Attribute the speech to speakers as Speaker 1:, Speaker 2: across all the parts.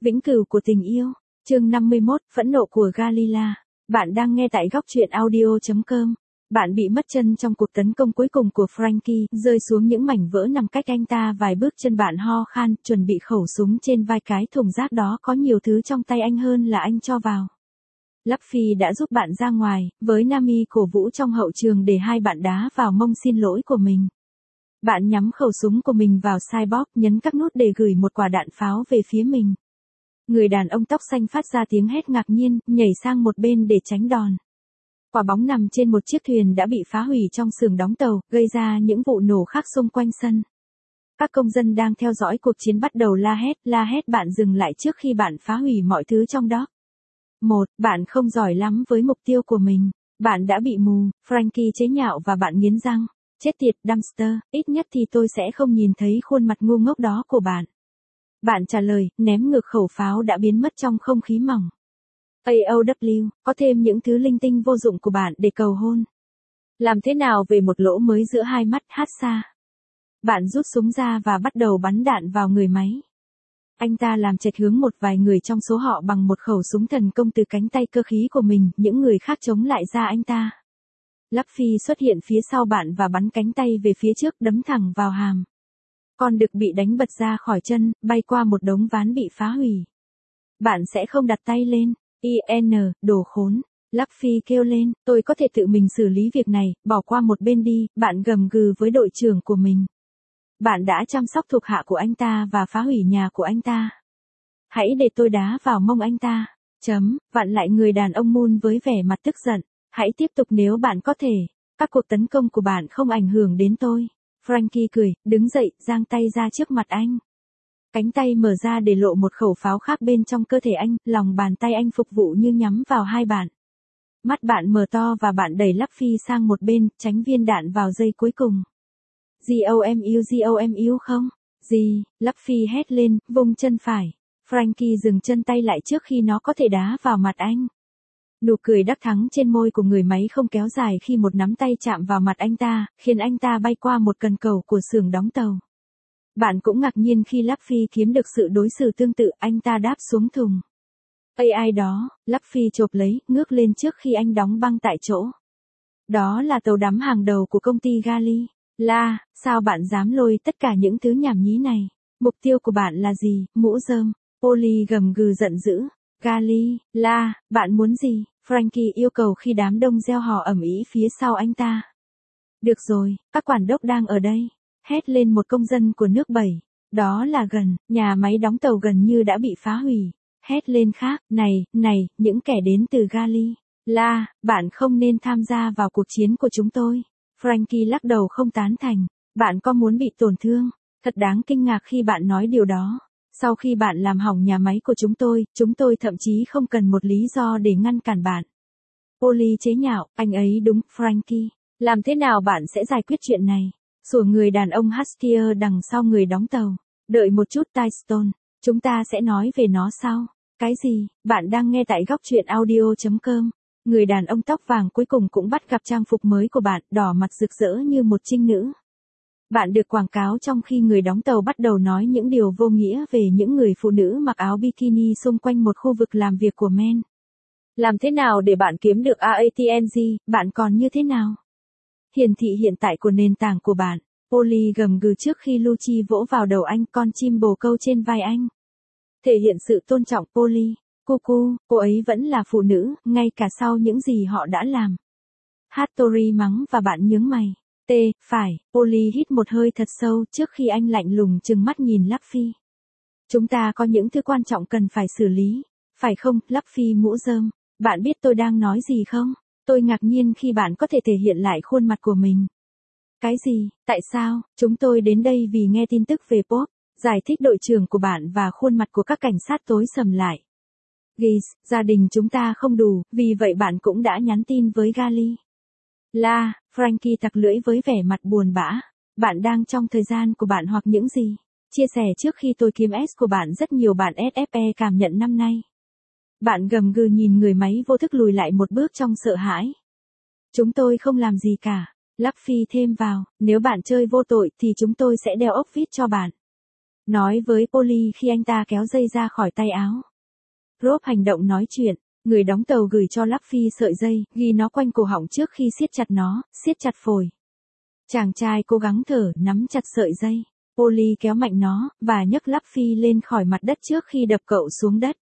Speaker 1: Vĩnh cửu của tình yêu. Chương 51, phẫn nộ của Galila. Bạn đang nghe tại góc truyện audio.com. Bạn bị mất chân trong cuộc tấn công cuối cùng của Frankie, rơi xuống những mảnh vỡ nằm cách anh ta vài bước chân. Bạn ho khan, chuẩn bị khẩu súng trên vai. Cái thùng rác đó có nhiều thứ trong tay anh hơn là anh cho vào. Luffy đã giúp bạn ra ngoài, với Nami cổ vũ trong hậu trường để hai bạn đá vào mông xin lỗi của mình. Bạn nhắm khẩu súng của mình vào Cyborg, nhấn các nút để gửi một quả đạn pháo về phía mình. Người đàn ông tóc xanh phát ra tiếng hét ngạc nhiên, nhảy sang một bên để tránh đòn. Quả bóng nằm trên một chiếc thuyền đã bị phá hủy trong xưởng đóng tàu, gây ra những vụ nổ khác xung quanh sân. Các công dân đang theo dõi cuộc chiến bắt đầu la hét. Bạn dừng lại trước khi bạn phá hủy mọi thứ trong đó. Bạn không giỏi lắm với mục tiêu của mình. Bạn đã bị mù, Frankie chế nhạo và bạn nghiến răng. Chết tiệt, Dumpster, ít nhất thì tôi sẽ không nhìn thấy khuôn mặt ngu ngốc đó của bạn. Bạn trả lời, ném ngược khẩu pháo đã biến mất trong không khí mỏng. AOW, có thêm những thứ linh tinh vô dụng của bạn để cầu hôn. Làm thế nào về một lỗ mới giữa hai mắt Hatsa? Bạn rút súng ra và bắt đầu bắn đạn vào người máy. Anh ta làm chệch hướng một vài người trong số họ bằng một khẩu súng thần công từ cánh tay cơ khí của mình, những người khác chống lại ra anh ta. Luffy xuất hiện phía sau bạn và bắn cánh tay về phía trước, đấm thẳng vào hàm. Con đực bị đánh bật ra khỏi chân, bay qua một đống ván bị phá hủy. Bạn sẽ không đặt tay lên. Đồ khốn. Luffy kêu lên, tôi có thể tự mình xử lý việc này, bỏ qua một bên đi. Bạn gầm gừ với đội trưởng của mình. Bạn đã chăm sóc thuộc hạ của anh ta và phá hủy nhà của anh ta. Hãy để tôi đá vào mông anh ta. Vặn lại người đàn ông Moon với vẻ mặt tức giận. Hãy tiếp tục nếu bạn có thể. Các cuộc tấn công của bạn không ảnh hưởng đến tôi. Frankie cười, đứng dậy, giang tay ra trước mặt anh. Cánh tay mở ra để lộ một khẩu pháo khác bên trong cơ thể anh, lòng bàn tay anh phục vụ như nhắm vào hai bạn. Mắt bạn mở to và bạn đẩy Luffy sang một bên, tránh viên đạn vào giây cuối cùng. GOMU không? Gì? Luffy hét lên, vung chân phải. Frankie dừng chân tay lại trước khi nó có thể đá vào mặt anh. Nụ cười đắc thắng trên môi của người máy không kéo dài khi một nắm tay chạm vào mặt anh ta, khiến anh ta bay qua một cần cầu của xưởng đóng tàu. Bạn cũng ngạc nhiên khi Luffy kiếm được sự đối xử tương tự, anh ta đáp xuống thùng. Ai đó, Luffy chộp lấy, ngước lên trước khi anh đóng băng tại chỗ. Đó là tàu đắm hàng đầu của công ty Gali. Sao bạn dám lôi tất cả những thứ nhảm nhí này? Mục tiêu của bạn là gì, mũ rơm? Polly gầm gừ giận dữ. Gali, bạn muốn gì? Frankie yêu cầu khi đám đông reo hò ầm ĩ phía sau anh ta. Được rồi, các quản đốc đang ở đây. Hét lên một công dân của nước 7. Đó là nhà máy đóng tàu gần như đã bị phá hủy. Hét lên khác, này, những kẻ đến từ Gali. Bạn không nên tham gia vào cuộc chiến của chúng tôi. Frankie lắc đầu không tán thành. Bạn có muốn bị tổn thương? Thật đáng kinh ngạc khi bạn nói điều đó. Sau khi bạn làm hỏng nhà máy của chúng tôi thậm chí không cần một lý do để ngăn cản bạn. Polly chế nhạo, anh ấy đúng, Frankie. Làm thế nào bạn sẽ giải quyết chuyện này? Sủa người đàn ông Hastier đằng sau người đóng tàu. Đợi một chút Tystone, chúng ta sẽ nói về nó sau. Cái gì? Bạn đang nghe tại góc truyện audio.com. Người đàn ông tóc vàng cuối cùng cũng bắt gặp trang phục mới của bạn, đỏ mặt rực rỡ như một trinh nữ. Bạn được quảng cáo trong khi người đóng tàu bắt đầu nói những điều vô nghĩa về những người phụ nữ mặc áo bikini xung quanh một khu vực làm việc của men. Làm thế nào để bạn kiếm được AATNG, bạn còn như thế nào? Hiển thị hiện tại của nền tảng của bạn. Polly gầm gừ trước khi Lucci vỗ vào đầu anh, con chim bồ câu trên vai anh. Thể hiện sự tôn trọng Polly. Cuckoo, cô ấy vẫn là phụ nữ, ngay cả sau những gì họ đã làm. Hattori mắng và bạn nhướng mày. Phải, Polly hít một hơi thật sâu trước khi anh lạnh lùng trừng mắt nhìn Luffy. Chúng ta có những thứ quan trọng cần phải xử lý. Phải không, Luffy mũ rơm? Bạn biết tôi đang nói gì không? Tôi ngạc nhiên khi bạn có thể thể hiện lại khuôn mặt của mình. Cái gì? Tại sao? Chúng tôi đến đây vì nghe tin tức về Pop. Giải thích đội trưởng của bạn và khuôn mặt của các cảnh sát tối sầm lại. Gia đình chúng ta không đủ, vì vậy bạn cũng đã nhắn tin với Gali. Frankie tặc lưỡi với vẻ mặt buồn bã. Bạn đang trong thời gian của bạn hoặc những gì? Chia sẻ trước khi tôi kiếm S của bạn rất nhiều bạn SFE cảm nhận năm nay. Bạn gầm gừ nhìn người máy vô thức lùi lại một bước trong sợ hãi. Chúng tôi không làm gì cả. Luffy thêm vào, nếu bạn chơi vô tội thì chúng tôi sẽ đeo ốc vít cho bạn. Nói với Polly khi anh ta kéo dây ra khỏi tay áo. Rob hành động nói chuyện, người đóng tàu gửi cho Luffy sợi dây, ghi nó quanh cổ họng trước khi siết chặt nó, siết chặt phổi. Chàng trai cố gắng thở, nắm chặt sợi dây. Polly kéo mạnh nó, và nhấc Luffy lên khỏi mặt đất trước khi đập cậu xuống đất.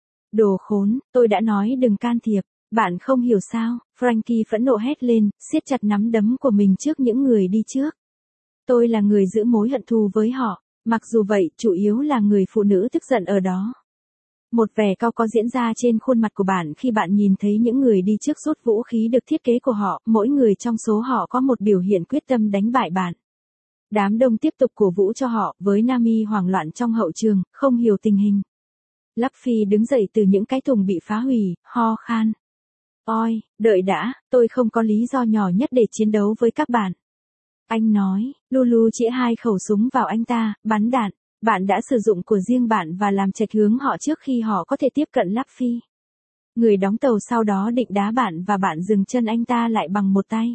Speaker 1: Đồ khốn, tôi đã nói đừng can thiệp, bạn không hiểu sao, Frankie phẫn nộ hét lên, siết chặt nắm đấm của mình trước những người đi trước. Tôi là người giữ mối hận thù với họ, mặc dù vậy, chủ yếu là người phụ nữ tức giận ở đó. Một vẻ cau có diễn ra trên khuôn mặt của bạn khi bạn nhìn thấy những người đi trước rút vũ khí được thiết kế của họ, mỗi người trong số họ có một biểu hiện quyết tâm đánh bại bạn. Đám đông tiếp tục cổ vũ cho họ, với Nami hoảng loạn trong hậu trường, không hiểu tình hình. Luffy đứng dậy từ những cái thùng bị phá hủy, ho khan. Ôi, đợi đã, tôi không có lý do nhỏ nhất để chiến đấu với các bạn. Anh nói, Lulu chĩa 2 khẩu súng vào anh ta, bắn đạn. Bạn đã sử dụng của riêng bạn và làm chệch hướng họ trước khi họ có thể tiếp cận Luffy. Người đóng tàu sau đó định đá bạn và bạn dừng chân anh ta lại bằng một tay.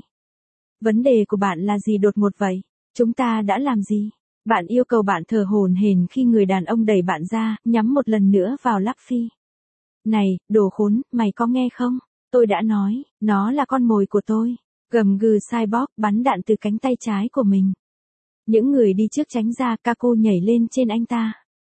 Speaker 1: Vấn đề của bạn là gì đột ngột vậy? Chúng ta đã làm gì? Bạn yêu cầu bạn thở hổn hển khi người đàn ông đẩy bạn ra, nhắm một lần nữa vào Luffy. Này, đồ khốn, mày có nghe không? Tôi đã nói, nó là con mồi của tôi. Gầm gừ Cyborg bắn đạn từ cánh tay trái của mình. Những người đi trước tránh ra, Kako nhảy lên trên anh ta.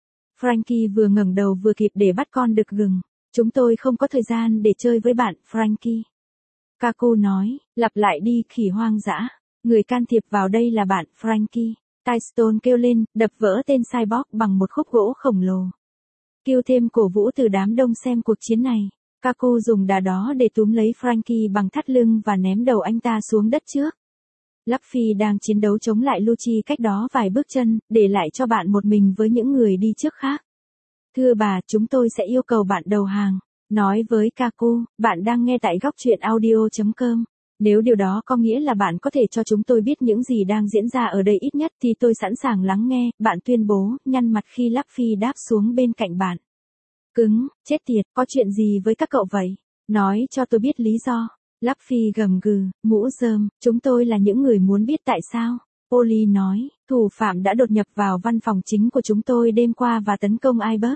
Speaker 1: Frankie vừa ngẩng đầu vừa kịp để bắt con đực gừng. Chúng tôi không có thời gian để chơi với bạn, Frankie. Kako nói, lặp lại đi, khỉ hoang dã. Người can thiệp vào đây là bạn, Frankie. Tystone kêu lên, đập vỡ tên Cyborg bằng một khúc gỗ khổng lồ. Kêu thêm cổ vũ từ đám đông xem cuộc chiến này. Kako dùng đà đó để túm lấy Frankie bằng thắt lưng và ném đầu anh ta xuống đất trước. Luffy đang chiến đấu chống lại Lucci cách đó vài bước chân, để lại cho bạn một mình với những người đi trước khác. Thưa bà, chúng tôi sẽ yêu cầu bạn đầu hàng. Nói với Kako, bạn đang nghe tại góc truyện audio.com. Nếu điều đó có nghĩa là bạn có thể cho chúng tôi biết những gì đang diễn ra ở đây ít nhất thì tôi sẵn sàng lắng nghe, bạn tuyên bố, nhăn mặt khi Luffy đáp xuống bên cạnh bạn. Cứng, chết tiệt, có chuyện gì với các cậu vậy? Nói cho tôi biết lý do. Luffy gầm gừ, mũ rơm, chúng tôi là những người muốn biết tại sao. Polly nói, thủ phạm đã đột nhập vào văn phòng chính của chúng tôi đêm qua và tấn công Iceberg.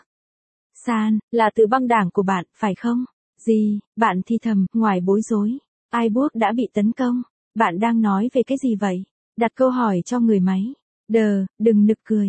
Speaker 1: San, là từ băng đảng của bạn, phải không? Gì, bạn thì thầm, ngoài bối rối. Iceberg đã bị tấn công. Bạn đang nói về cái gì vậy? Đặt câu hỏi cho người máy. Đừng nực cười.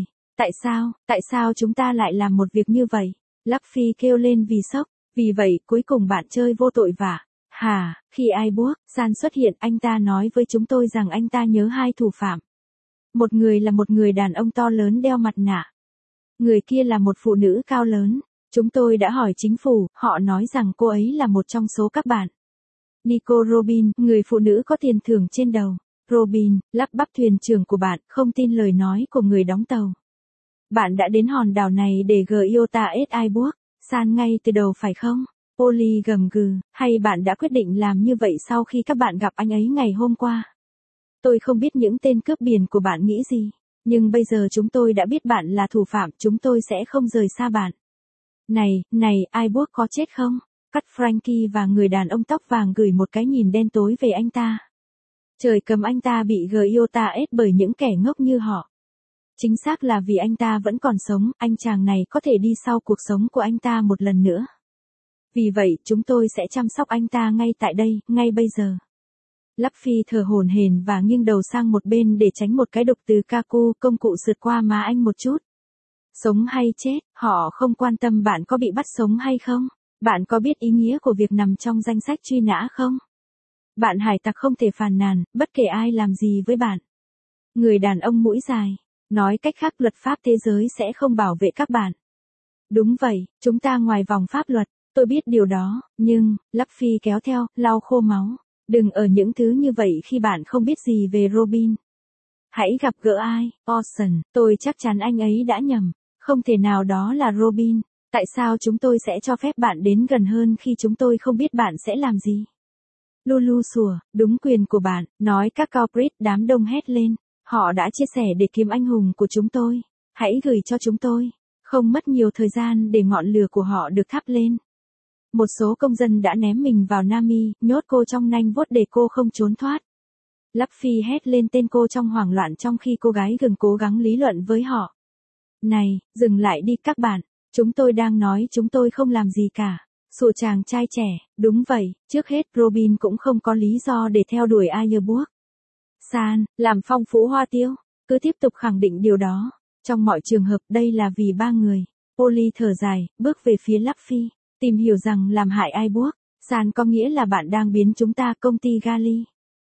Speaker 1: Tại sao chúng ta lại làm một việc như vậy? Luffy kêu lên vì sốc. Vì vậy, cuối cùng bạn chơi vô tội vạ. Hả, khi Iceberg, San xuất hiện, anh ta nói với chúng tôi rằng anh ta nhớ 2 thủ phạm. Một người là một người đàn ông to lớn đeo mặt nạ. Người kia là một phụ nữ cao lớn. Chúng tôi đã hỏi chính phủ, họ nói rằng cô ấy là một trong số các bạn. Nico Robin, người phụ nữ có tiền thưởng trên đầu. Robin, lắp bắp thuyền trưởng của bạn, không tin lời nói của người đóng tàu. Bạn đã đến hòn đảo này để Gyota S. Iceberg, San ngay từ đầu phải không? Polly gầm gừ, hay bạn đã quyết định làm như vậy sau khi các bạn gặp anh ấy ngày hôm qua? Tôi không biết những tên cướp biển của bạn nghĩ gì, nhưng bây giờ chúng tôi đã biết bạn là thủ phạm, chúng tôi sẽ không rời xa bạn. Này, Iceberg có chết không? Cắt Frankie và người đàn ông tóc vàng gửi một cái nhìn đen tối về anh ta. Trời cầm anh ta bị Gyota S bởi những kẻ ngốc như họ. Chính xác là vì anh ta vẫn còn sống, anh chàng này có thể đi sau cuộc sống của anh ta một lần nữa. Vì vậy, chúng tôi sẽ chăm sóc anh ta ngay tại đây, ngay bây giờ. Luffy thở hổn hển và nghiêng đầu sang một bên để tránh một cái đục từ Kaku, công cụ sượt qua má anh một chút. Sống hay chết, họ không quan tâm bạn có bị bắt sống hay không. Bạn có biết ý nghĩa của việc nằm trong danh sách truy nã không? Bạn hải tặc không thể phàn nàn, bất kể ai làm gì với bạn. Người đàn ông mũi dài. Nói cách khác, luật pháp thế giới sẽ không bảo vệ các bạn. Đúng vậy, chúng ta ngoài vòng pháp luật. Tôi biết điều đó, nhưng, Luffy kéo theo, lau khô máu. Đừng ở những thứ như vậy khi bạn không biết gì về Robin. Hãy gặp gỡ ai, Ocean, tôi chắc chắn anh ấy đã nhầm. Không thể nào đó là Robin. Tại sao chúng tôi sẽ cho phép bạn đến gần hơn khi chúng tôi không biết bạn sẽ làm gì? Lulu sủa, đúng quyền của bạn, nói các corporate, đám đông hét lên. Họ đã chia sẻ để kiếm anh hùng của chúng tôi. Hãy gửi cho chúng tôi. Không mất nhiều thời gian để ngọn lửa của họ được thắp lên. Một số công dân đã ném mình vào Nami, nhốt cô trong nanh vuốt để cô không trốn thoát. Luffy hét lên tên cô trong hoảng loạn trong khi cô gái gừng cố gắng lý luận với họ. Này, dừng lại đi các bạn. Chúng tôi đang nói chúng tôi không làm gì cả. Sủa chàng trai trẻ, đúng vậy, trước hết Robin cũng không có lý do để theo đuổi Ayerbrook. San, làm phong phú hoa tiêu, cứ tiếp tục khẳng định điều đó. Trong mọi trường hợp đây là vì ba người. Polly thở dài, bước về phía Luffy, tìm hiểu rằng làm hại Ayerbrook. San có nghĩa là bạn đang biến chúng ta công ty Gali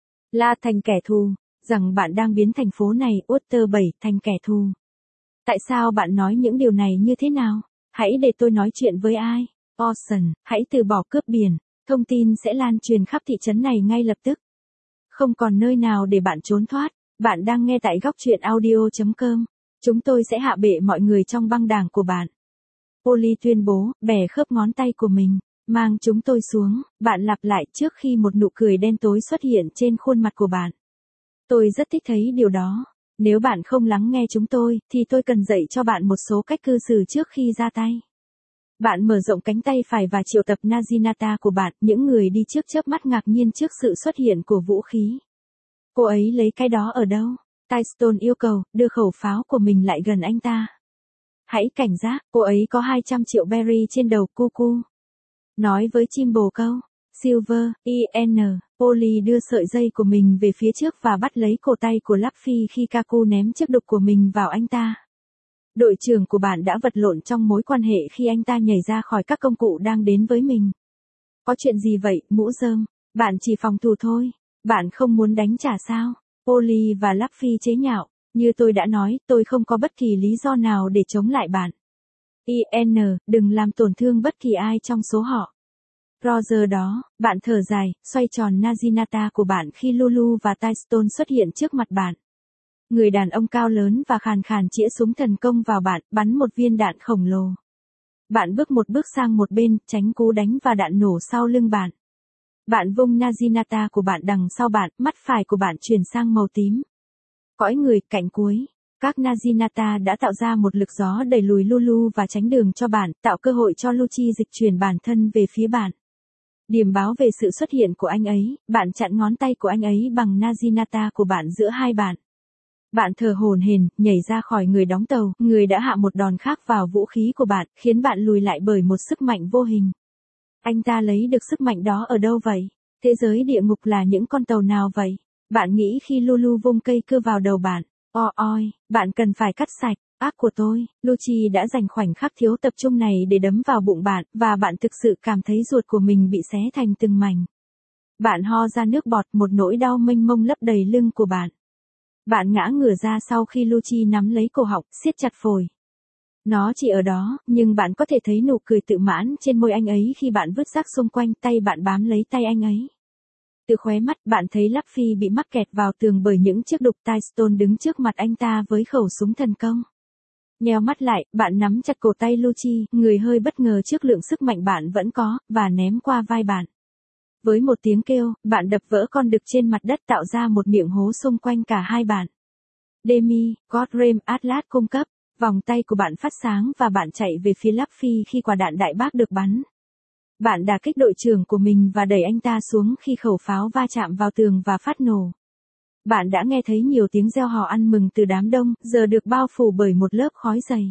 Speaker 1: La thành kẻ thù, rằng bạn đang biến thành phố này Water 7 thành kẻ thù. Tại sao bạn nói những điều này như thế nào? Hãy để tôi nói chuyện với ai. Ocean, hãy từ bỏ cướp biển. Thông tin sẽ lan truyền khắp thị trấn này ngay lập tức. Không còn nơi nào để bạn trốn thoát. Bạn đang nghe tại góc truyện audio.com. Chúng tôi sẽ hạ bệ mọi người trong băng đảng của bạn. Polly tuyên bố, bẻ khớp ngón tay của mình. Mang chúng tôi xuống, bạn lặp lại trước khi một nụ cười đen tối xuất hiện trên khuôn mặt của bạn. Tôi rất thích thấy điều đó. Nếu bạn không lắng nghe chúng tôi, thì tôi cần dạy cho bạn một số cách cư xử trước khi ra tay. Bạn mở rộng cánh tay phải và triệu tập Naginata của bạn, những người đi trước chớp mắt ngạc nhiên trước sự xuất hiện của vũ khí. Cô ấy lấy cái đó ở đâu? Tystone yêu cầu, đưa khẩu pháo của mình lại gần anh ta. Hãy cảnh giác, cô ấy có 200 triệu berry trên đầu Cuckoo. Nói với chim bồ câu. Silver, IN, Polly đưa sợi dây của mình về phía trước và bắt lấy cổ tay của Luffy khi Kaku ném chiếc đục của mình vào anh ta. Đội trưởng của bạn đã vật lộn trong mối quan hệ khi anh ta nhảy ra khỏi các công cụ đang đến với mình. Có chuyện gì vậy, mũ rơm? Bạn chỉ phòng thủ thôi. Bạn không muốn đánh trả sao? Polly và Luffy chế nhạo. Như tôi đã nói, tôi không có bất kỳ lý do nào để chống lại bạn. IN, đừng làm tổn thương bất kỳ ai trong số họ. Roger đó, bạn thở dài, xoay tròn Naginata của bạn khi Lulu và Tystone xuất hiện trước mặt bạn. Người đàn ông cao lớn và khàn khàn chĩa súng thần công vào bạn, bắn một viên đạn khổng lồ. Bạn bước một bước sang một bên, tránh cú đánh và đạn nổ sau lưng bạn. Bạn vung Naginata của bạn đằng sau bạn, mắt phải của bạn chuyển sang màu tím. Cõi người, cạnh cuối. Các Naginata đã tạo ra một lực gió đẩy lùi Lulu và tránh đường cho bạn, tạo cơ hội cho Lucci dịch chuyển bản thân về phía bạn. Điểm báo về sự xuất hiện của anh ấy, bạn chặn ngón tay của anh ấy bằng Naginata của bạn giữa hai bạn. Bạn thở hổn hển, nhảy ra khỏi người đóng tàu, người đã hạ một đòn khác vào vũ khí của bạn, khiến bạn lùi lại bởi một sức mạnh vô hình. Anh ta lấy được sức mạnh đó ở đâu vậy? Thế giới địa ngục là những con tàu nào vậy? Bạn nghĩ khi Lulu vung cây cưa vào đầu bạn, oi, bạn cần phải cắt sạch. Ác của tôi, Lucci đã dành khoảnh khắc thiếu tập trung này để đấm vào bụng bạn, và bạn thực sự cảm thấy ruột của mình bị xé thành từng mảnh. Bạn ho ra nước bọt, một nỗi đau mênh mông lấp đầy lưng của bạn. Bạn ngã ngửa ra sau khi Lucci nắm lấy cổ họng, siết chặt phổi. Nó chỉ ở đó, nhưng bạn có thể thấy nụ cười tự mãn trên môi anh ấy khi bạn vứt rác xung quanh, tay bạn bám lấy tay anh ấy. Từ khóe mắt, bạn thấy Luffy bị mắc kẹt vào tường bởi những chiếc đục. Tystone đứng trước mặt anh ta với khẩu súng thần công. Nheo mắt lại, bạn nắm chặt cổ tay Lucci, người hơi bất ngờ trước lượng sức mạnh bạn vẫn có, và ném qua vai bạn. Với một tiếng kêu, bạn đập vỡ con đực trên mặt đất, tạo ra một miệng hố xung quanh cả hai bạn. Demi, Godrem Atlas cung cấp, vòng tay của bạn phát sáng và bạn chạy về phía Luffy khi quả đạn đại bác được bắn. Bạn đả kích đội trưởng của mình và đẩy anh ta xuống khi khẩu pháo va chạm vào tường và phát nổ. Bạn đã nghe thấy nhiều tiếng reo hò ăn mừng từ đám đông, giờ được bao phủ bởi một lớp khói dày.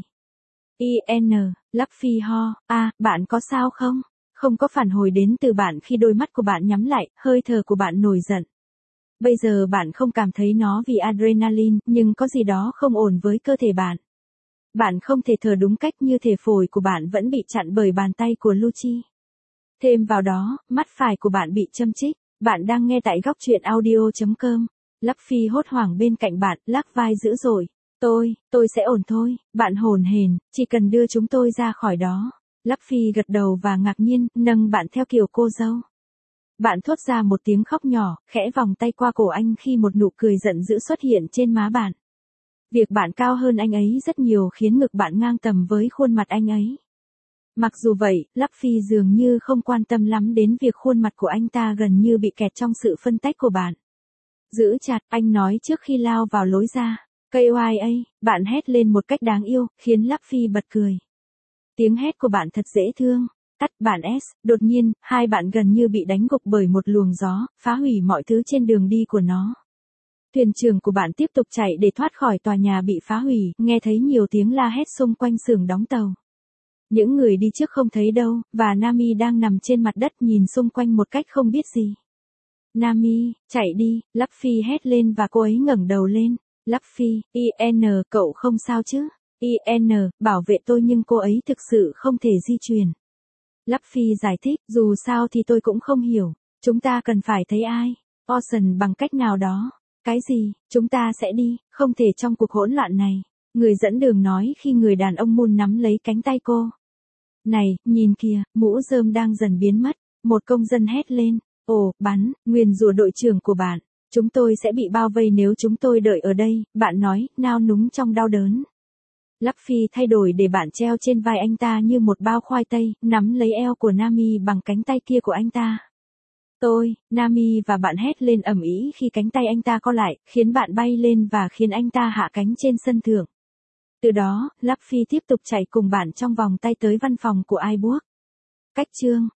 Speaker 1: IN, Luffy ho, bạn có sao không? Không có phản hồi đến từ bạn khi đôi mắt của bạn nhắm lại, hơi thở của bạn nổi giận. Bây giờ bạn không cảm thấy nó vì adrenaline, nhưng có gì đó không ổn với cơ thể bạn. Bạn không thể thở đúng cách như thể phổi của bạn vẫn bị chặn bởi bàn tay của Lucci. Thêm vào đó, mắt phải của bạn bị châm chích. Bạn đang nghe tại góc truyện audio.com. Luffy hốt hoảng bên cạnh bạn, lắc vai dữ dội. Tôi sẽ ổn thôi, bạn hồn hển, chỉ cần đưa chúng tôi ra khỏi đó. Luffy gật đầu và ngạc nhiên, nâng bạn theo kiểu cô dâu. Bạn thốt ra một tiếng khóc nhỏ, khẽ vòng tay qua cổ anh khi một nụ cười giận dữ xuất hiện trên má bạn. Việc bạn cao hơn anh ấy rất nhiều khiến ngực bạn ngang tầm với khuôn mặt anh ấy. Mặc dù vậy, Luffy dường như không quan tâm lắm đến việc khuôn mặt của anh ta gần như bị kẹt trong sự phân tách của bạn. Giữ chặt, anh nói trước khi lao vào lối ra. KYA, bạn hét lên một cách đáng yêu, khiến Luffy bật cười. Tiếng hét của bạn thật dễ thương. Tắt bản S, đột nhiên, hai bạn gần như bị đánh gục bởi một luồng gió, phá hủy mọi thứ trên đường đi của nó. Thuyền trưởng của bạn tiếp tục chạy để thoát khỏi tòa nhà bị phá hủy, nghe thấy nhiều tiếng la hét xung quanh xưởng đóng tàu. Những người đi trước không thấy đâu, và Nami đang nằm trên mặt đất nhìn xung quanh một cách không biết gì. Nami, chạy đi, Luffy hét lên và cô ấy ngẩng đầu lên. Luffy, IN, cậu không sao chứ? IN, bảo vệ tôi nhưng cô ấy thực sự không thể di chuyển. Luffy giải thích, dù sao thì tôi cũng không hiểu. Chúng ta cần phải thấy ai? Ocean bằng cách nào đó. Cái gì? Chúng ta sẽ đi, không thể trong cuộc hỗn loạn này. Người dẫn đường nói khi người đàn ông Moon nắm lấy cánh tay cô. Này, nhìn kìa, mũ rơm đang dần biến mất. Một công dân hét lên. Ồ, bắn, nguyền rủa đội trưởng của bạn. Chúng tôi sẽ bị bao vây nếu chúng tôi đợi ở đây, bạn nói, nao núng trong đau đớn. Luffy thay đổi để bạn treo trên vai anh ta như một bao khoai tây, nắm lấy eo của Nami bằng cánh tay kia của anh ta. Nami và bạn hét lên ầm ĩ khi cánh tay anh ta co lại, khiến bạn bay lên và khiến anh ta hạ cánh trên sân thượng. Từ đó, Luffy tiếp tục chạy cùng bạn trong vòng tay tới văn phòng của iBook. Cách chương